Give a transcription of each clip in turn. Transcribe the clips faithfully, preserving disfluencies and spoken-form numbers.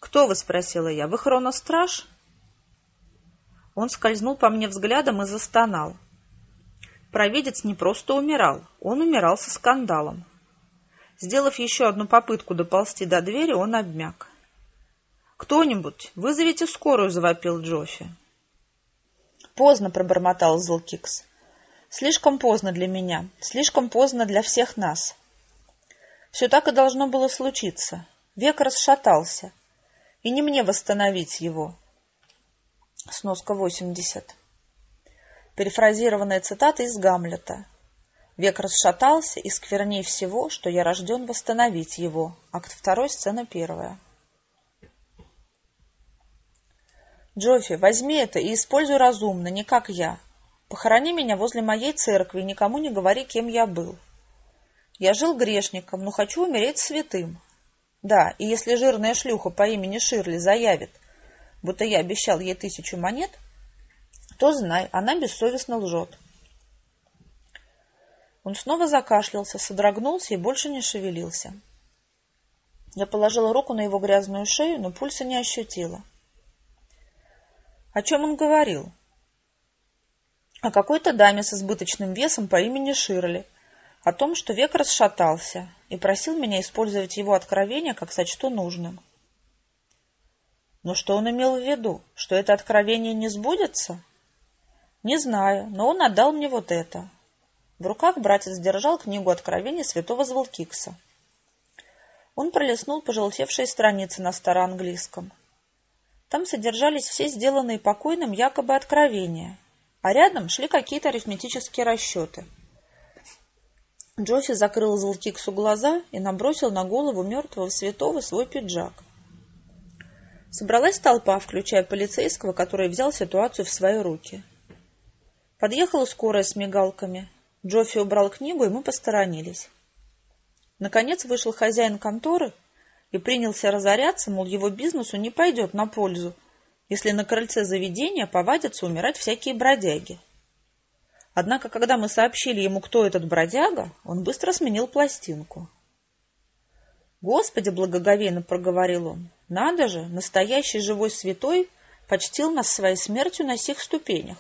«Кто вы?» — спросила я. «Вы хроностраж?» Он скользнул по мне взглядом и застонал. Провидец не просто умирал, он умирал со скандалом. Сделав еще одну попытку доползти до двери, он обмяк. «Кто-нибудь, вызовите скорую!» — завопил Джоффи. «Поздно!» — пробормотал Злкикс. «Слишком поздно для меня, слишком поздно для всех нас. Все так и должно было случиться. Век расшатался, и не мне восстановить его». Сноска восемьдесят. Перефразированная цитата из Гамлета. «Век расшатался, и скверней всего, что я рожден восстановить его». Акт второй, сцена первая. «Джоффи, возьми это и используй разумно, не как я. Похорони меня возле моей церкви, никому не говори, кем я был. Я жил грешником, но хочу умереть святым. Да, и если жирная шлюха по имени Ширли заявит, будто я обещал ей тысячу монет, то знай, она бессовестно лжет». Он снова закашлялся, содрогнулся и больше не шевелился. Я положила руку на его грязную шею, но пульса не ощутила. О чем он говорил? О какой-то даме с избыточным весом по имени Ширли, о том, что век расшатался, и просил меня использовать его откровение, как сочту нужным. Но что он имел в виду? Что это откровение не сбудется? Не знаю, но он отдал мне вот это. В руках братец держал книгу откровений святого Зволкикса. Он пролистнул пожелтевшие страницы на староанглийском. Там содержались все сделанные покойным якобы откровения, а рядом шли какие-то арифметические расчеты. Джоффи закрыл Зволкиксу глаза и набросил на голову мертвого святого свой пиджак. Собралась толпа, включая полицейского, который взял ситуацию в свои руки. Подъехала скорая с мигалками. Джоффи убрал книгу, и мы посторонились. Наконец вышел хозяин конторы и принялся разоряться, мол, его бизнесу не пойдет на пользу, если на крыльце заведения повадятся умирать всякие бродяги. Однако, когда мы сообщили ему, кто этот бродяга, он быстро сменил пластинку. «Господи!» — благоговейно проговорил он. «Надо же, настоящий живой святой почтил нас своей смертью на сих ступенях».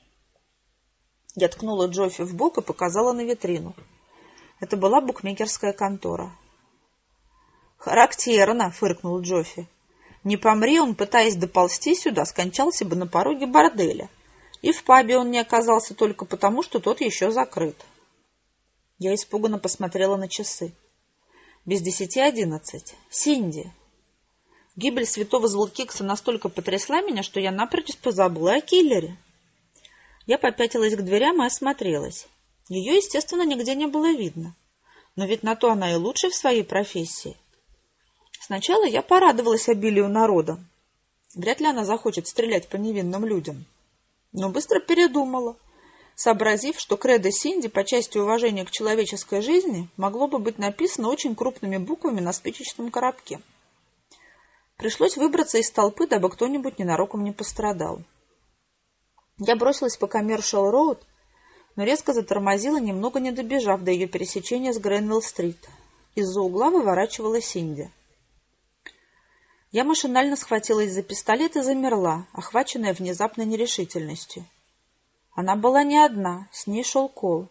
Я ткнула Джоффи в бок и показала на витрину. Это была букмекерская контора. «Характерно!» — фыркнул Джоффи. «Не помри он, пытаясь доползти сюда, скончался бы на пороге борделя. И в пабе он не оказался только потому, что тот еще закрыт». Я испуганно посмотрела на часы. Без десяти одиннадцать. Синди. Гибель святого Зволкикса настолько потрясла меня, что я напрочь позабыла о киллере. Я попятилась к дверям и осмотрелась. Ее, естественно, нигде не было видно. Но ведь на то она и лучшая в своей профессии. Сначала я порадовалась обилию народа. Вряд ли она захочет стрелять по невинным людям. Но быстро передумала, сообразив, что кредо Синди по части уважения к человеческой жизни могло бы быть написано очень крупными буквами на спичечном коробке. Пришлось выбраться из толпы, дабы кто-нибудь ненароком не пострадал. Я бросилась по Коммершиал-роуд, но резко затормозила, немного не добежав до ее пересечения с Гренвилл-стрит. Из-за угла выворачивала Синди. Я машинально схватилась за пистолет и замерла, охваченная внезапной нерешительностью. Она была не одна, с ней шел Кол.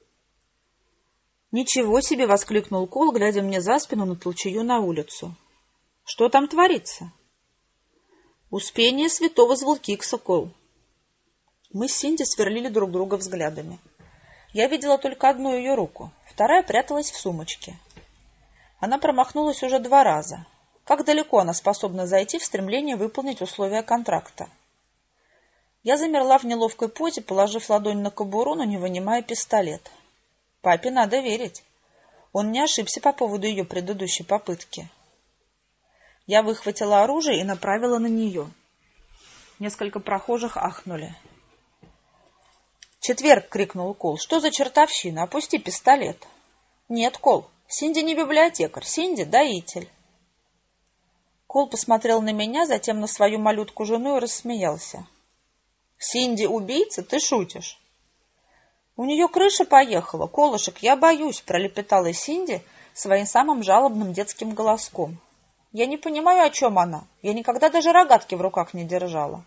«Ничего себе!» — воскликнул Кол, глядя мне за спину на толчею на улицу. «Что там творится?» «Успение святого Зволкикса, Кол». Мы с Синди сверлили друг друга взглядами. Я видела только одну ее руку, вторая пряталась в сумочке. Она промахнулась уже два раза. Как далеко она способна зайти в стремлении выполнить условия контракта? Я замерла в неловкой позе, положив ладонь на кобуру, но не вынимая пистолет. Папе надо верить. Он не ошибся по поводу ее предыдущей попытки. Я выхватила оружие и направила на нее. Несколько прохожих ахнули. «Четверг!» — крикнул Кол. «Что за чертовщина? Опусти пистолет!» «Нет, Кол, Синди не библиотекарь, Синди — доитель». Кол посмотрел на меня, затем на свою малютку-жену и рассмеялся. «Синди убийца? Ты шутишь?» «У нее крыша поехала. Колышек, я боюсь!» — пролепетала Синди своим самым жалобным детским голоском. Я не понимаю, о чем она. Я никогда даже рогатки в руках не держала.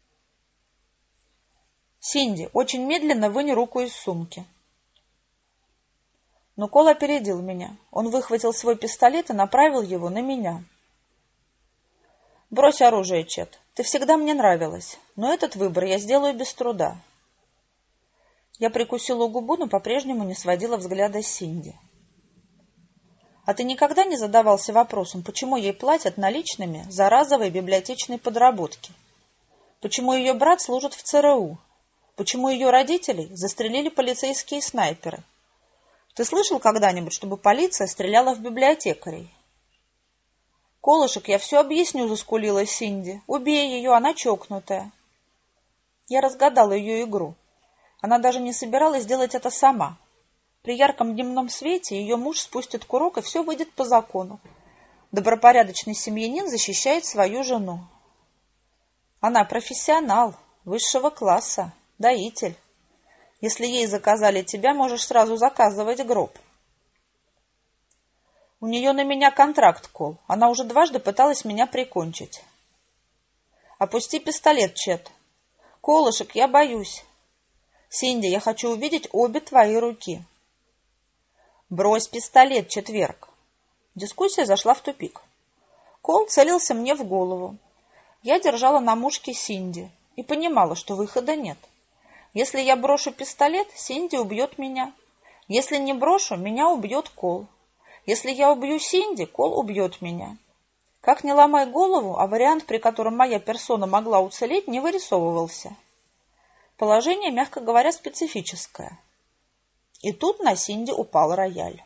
Синди, очень медленно вынь руку из сумки. Но Кол опередил меня. Он выхватил свой пистолет и направил его на меня. Брось оружие, Чет. Ты всегда мне нравилась, но этот выбор я сделаю без труда. Я прикусила губу, но по-прежнему не сводила взгляда с Синди. А ты никогда не задавался вопросом, почему ей платят наличными за разовые библиотечные подработки? Почему ее брат служит в ЦРУ? Почему ее родителей застрелили полицейские снайперы? Ты слышал когда-нибудь, чтобы полиция стреляла в библиотекарей? Колышек, я все объясню, заскулила Синди. Убей ее, она чокнутая. Я разгадала ее игру. Она даже не собиралась делать это сама. При ярком дневном свете ее муж спустит курок, и все выйдет по закону. Добропорядочный семьянин защищает свою жену. Она профессионал, высшего класса, доитель. Если ей заказали тебя, можешь сразу заказывать гроб. У нее на меня контракт, Кол. Она уже дважды пыталась меня прикончить. Опусти пистолет, Чет. Колышек, я боюсь. Синди, я хочу увидеть обе твои руки. Брось пистолет, Четверг. Дискуссия зашла в тупик. Кол целился мне в голову. Я держала на мушке Синди и понимала, что выхода нет. Если я брошу пистолет, Синди убьет меня. Если не брошу, меня убьет Кол. Если я убью Синди, Кол убьет меня. Как ни ломай голову, а вариант, при котором моя персона могла уцелеть, не вырисовывался. Положение, мягко говоря, специфическое. И тут на Синди упал рояль.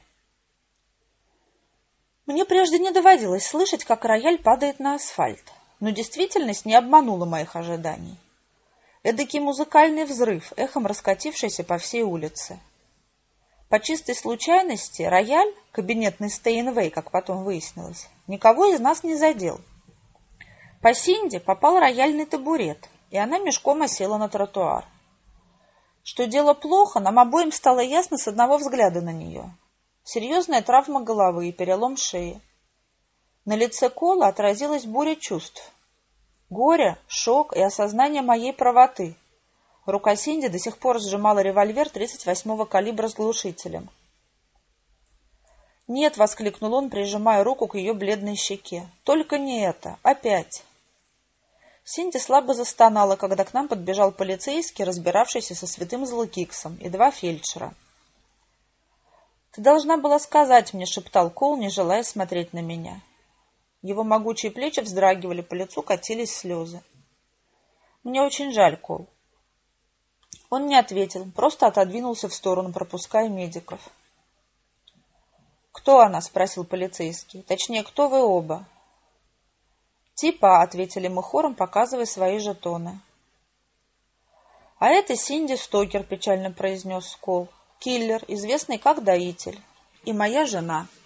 Мне прежде не доводилось слышать, как рояль падает на асфальт, но действительность не обманула моих ожиданий. Эдакий музыкальный взрыв, эхом раскатившийся по всей улице. По чистой случайности рояль, кабинетный Стейнвей, как потом выяснилось, никого из нас не задел. По Синди попал рояльный табурет, и она мешком осела на тротуар. Что дело плохо, нам обоим стало ясно с одного взгляда на нее. Серьезная травма головы и перелом шеи. На лице Кола отразилась буря чувств. Горе, шок и осознание моей правоты. Рука Синди до сих пор сжимала револьвер тридцать восьмого калибра с глушителем. «Нет!» — воскликнул он, прижимая руку к ее бледной щеке. «Только не это! Опять!» Синди слабо застонала, когда к нам подбежал полицейский, разбиравшийся со святым Злыкиксом, и два фельдшера. «Ты должна была сказать мне», — шептал Кол, не желая смотреть на меня. Его могучие плечи вздрагивали, по лицу катились слезы. «Мне очень жаль, Кол». Он не ответил, просто отодвинулся в сторону, пропуская медиков. «Кто она?» — спросил полицейский. «Точнее, кто вы оба?» «Типа», — ответили мы хором, показывая свои жетоны. «А это Синди Стокер», — печально произнес Кол. «Киллер, известный как доитель. И моя жена».